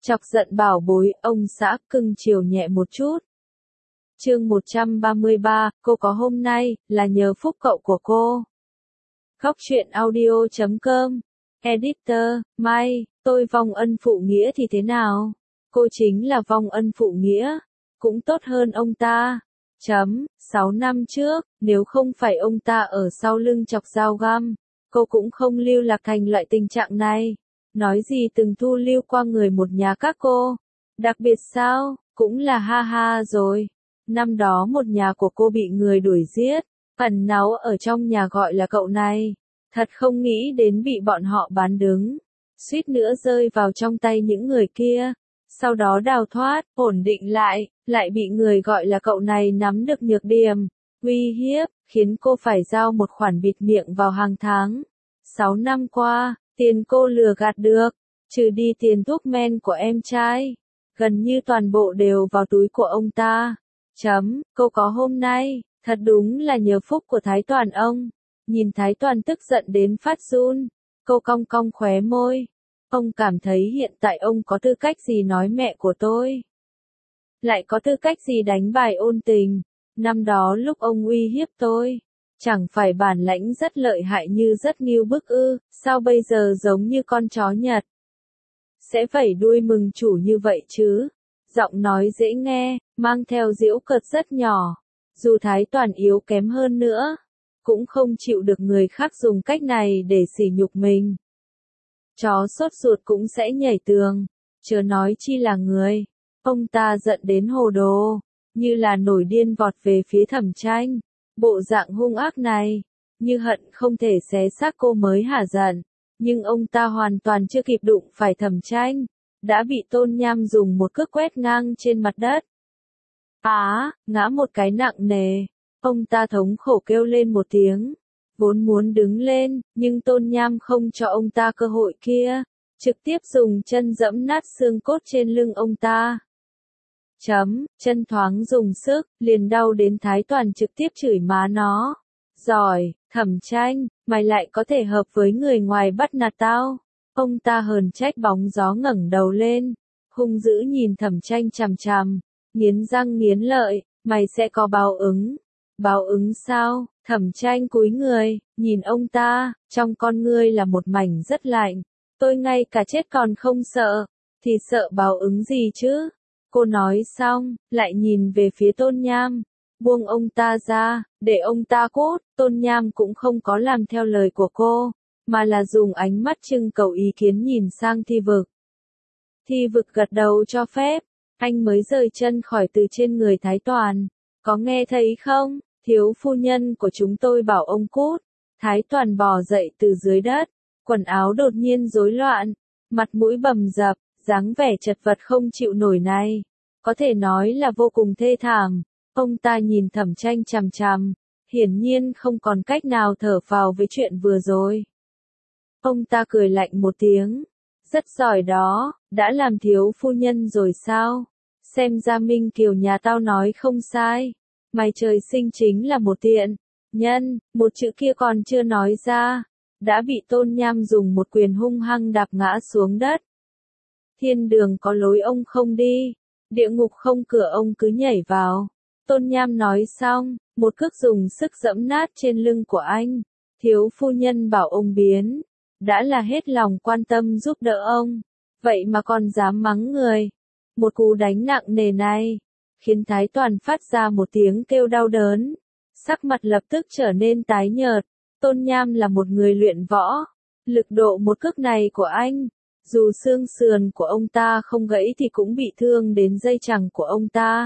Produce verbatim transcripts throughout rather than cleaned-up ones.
Chọc giận bảo bối, ông xã cưng chiều nhẹ một chút. Chương một trăm ba mươi ba, cô có hôm nay, là nhờ phúc cậu của cô. Góc truyện audio chấm com. Editor, Mai, tôi vong ân phụ nghĩa thì thế nào? Cô chính là vong ân phụ nghĩa. Cũng tốt hơn ông ta. Chấm, sáu năm trước, nếu không phải ông ta ở sau lưng chọc dao găm, cô cũng không lưu lạc thành loại tình trạng này. Nói gì từng thu lưu qua người một nhà các cô. Đặc biệt sao, cũng là ha ha rồi. Năm đó một nhà của cô bị người đuổi giết, ẩn náu ở trong nhà gọi là cậu này. Thật không nghĩ đến bị bọn họ bán đứng. Suýt nữa rơi vào trong tay những người kia. Sau đó đào thoát, ổn định lại, lại bị người gọi là cậu này nắm được nhược điểm, uy hiếp, khiến cô phải giao một khoản bịt miệng vào hàng tháng. Sáu năm qua, tiền cô lừa gạt được, trừ đi tiền thuốc men của em trai, gần như toàn bộ đều vào túi của ông ta. Chấm, cô có hôm nay, thật đúng là nhờ phúc của Thái Toàn ông. Nhìn Thái Toàn tức giận đến phát run, cô cong cong khóe môi. Ông cảm thấy hiện tại ông có tư cách gì nói mẹ của tôi? Lại có tư cách gì đánh bài ôn tình? Năm đó lúc ông uy hiếp tôi, chẳng phải bản lãnh rất lợi hại như rất nghiêu bức ư, sao bây giờ giống như con chó Nhật? Sẽ vẩy đuôi mừng chủ như vậy chứ? Giọng nói dễ nghe, mang theo giễu cợt rất nhỏ. Dù Thái Toàn yếu kém hơn nữa, cũng không chịu được người khác dùng cách này để sỉ nhục mình. Chó sốt ruột cũng sẽ nhảy tường, chớ nói chi là người. Ông ta giận đến hồ đồ, như là nổi điên vọt về phía Thẩm Tranh. Bộ dạng hung ác này, như hận không thể xé xác cô mới hả giận. Nhưng ông ta hoàn toàn chưa kịp đụng phải Thẩm Tranh, đã bị Tôn Nham dùng một cước quét ngang trên mặt đất. Á, ngã một cái nặng nề, ông ta thống khổ kêu lên một tiếng. Vốn muốn đứng lên, nhưng Tôn Nham không cho ông ta cơ hội kia, trực tiếp dùng chân dẫm nát xương cốt trên lưng ông ta. Chấm, chân thoáng dùng sức, liền đau đến Thái Toàn trực tiếp chửi má nó. Giỏi, Thẩm Tranh, mày lại có thể hợp với người ngoài bắt nạt tao. Ông ta hờn trách bóng gió ngẩng đầu lên, hung dữ nhìn Thẩm Tranh chằm chằm, nghiến răng nghiến lợi, mày sẽ có báo ứng. Báo ứng sao? Thẩm Tranh cúi người, nhìn ông ta, trong con ngươi là một mảnh rất lạnh. Tôi ngay cả chết còn không sợ, thì sợ báo ứng gì chứ? Cô nói xong, lại nhìn về phía Tôn Nham, buông ông ta ra, để ông ta cút. Tôn Nham cũng không có làm theo lời của cô, mà là dùng ánh mắt trưng cầu ý kiến nhìn sang Thi Vực. Thi Vực gật đầu cho phép, anh mới rời chân khỏi từ trên người Thái Toàn. Có nghe thấy không? Thiếu phu nhân của chúng tôi bảo ông cút. Thái Toàn bò dậy từ dưới đất, quần áo đột nhiên rối loạn, mặt mũi bầm dập, dáng vẻ chật vật không chịu nổi này, có thể nói là vô cùng thê thảm. Ông ta nhìn Thẩm Tranh chằm chằm, hiển nhiên không còn cách nào thở phào với chuyện vừa rồi. Ông ta cười lạnh một tiếng, rất giỏi đó, đã làm thiếu phu nhân rồi sao? Xem ra Minh Kiều nhà tao nói không sai. Mày trời sinh chính là một tiện nhân, một chữ kia còn chưa nói ra, đã bị Tôn Nham dùng một quyền hung hăng đạp ngã xuống đất. Thiên đường có lối ông không đi, địa ngục không cửa ông cứ nhảy vào. Tôn Nham nói xong, một cước dùng sức dẫm nát trên lưng của anh. Thiếu phu nhân bảo ông biến, đã là hết lòng quan tâm giúp đỡ ông, vậy mà còn dám mắng người. Một cú đánh nặng nề này, khiến Thái Toàn phát ra một tiếng kêu đau đớn, sắc mặt lập tức trở nên tái nhợt. Tôn Nham là một người luyện võ, lực độ một cước này của anh, dù xương sườn của ông ta không gãy thì cũng bị thương đến dây chằng của ông ta.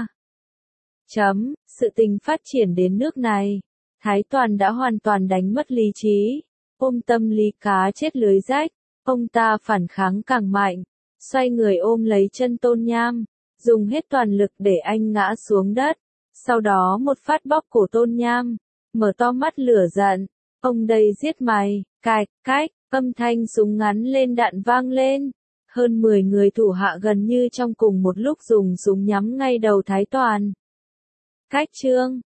Chấm, sự tình phát triển đến nước này, Thái Toàn đã hoàn toàn đánh mất lý trí, ôm tâm lý cá chết lưới rách, ông ta phản kháng càng mạnh, xoay người ôm lấy chân Tôn Nham, dùng hết toàn lực để anh ngã xuống đất, sau đó một phát bóp cổ Tôn Nham, mở to mắt lửa giận, ông đây giết mày, cạch, cách, âm thanh súng ngắn lên đạn vang lên, hơn mười người thủ hạ gần như trong cùng một lúc dùng súng nhắm ngay đầu Thái Toàn. Cách chương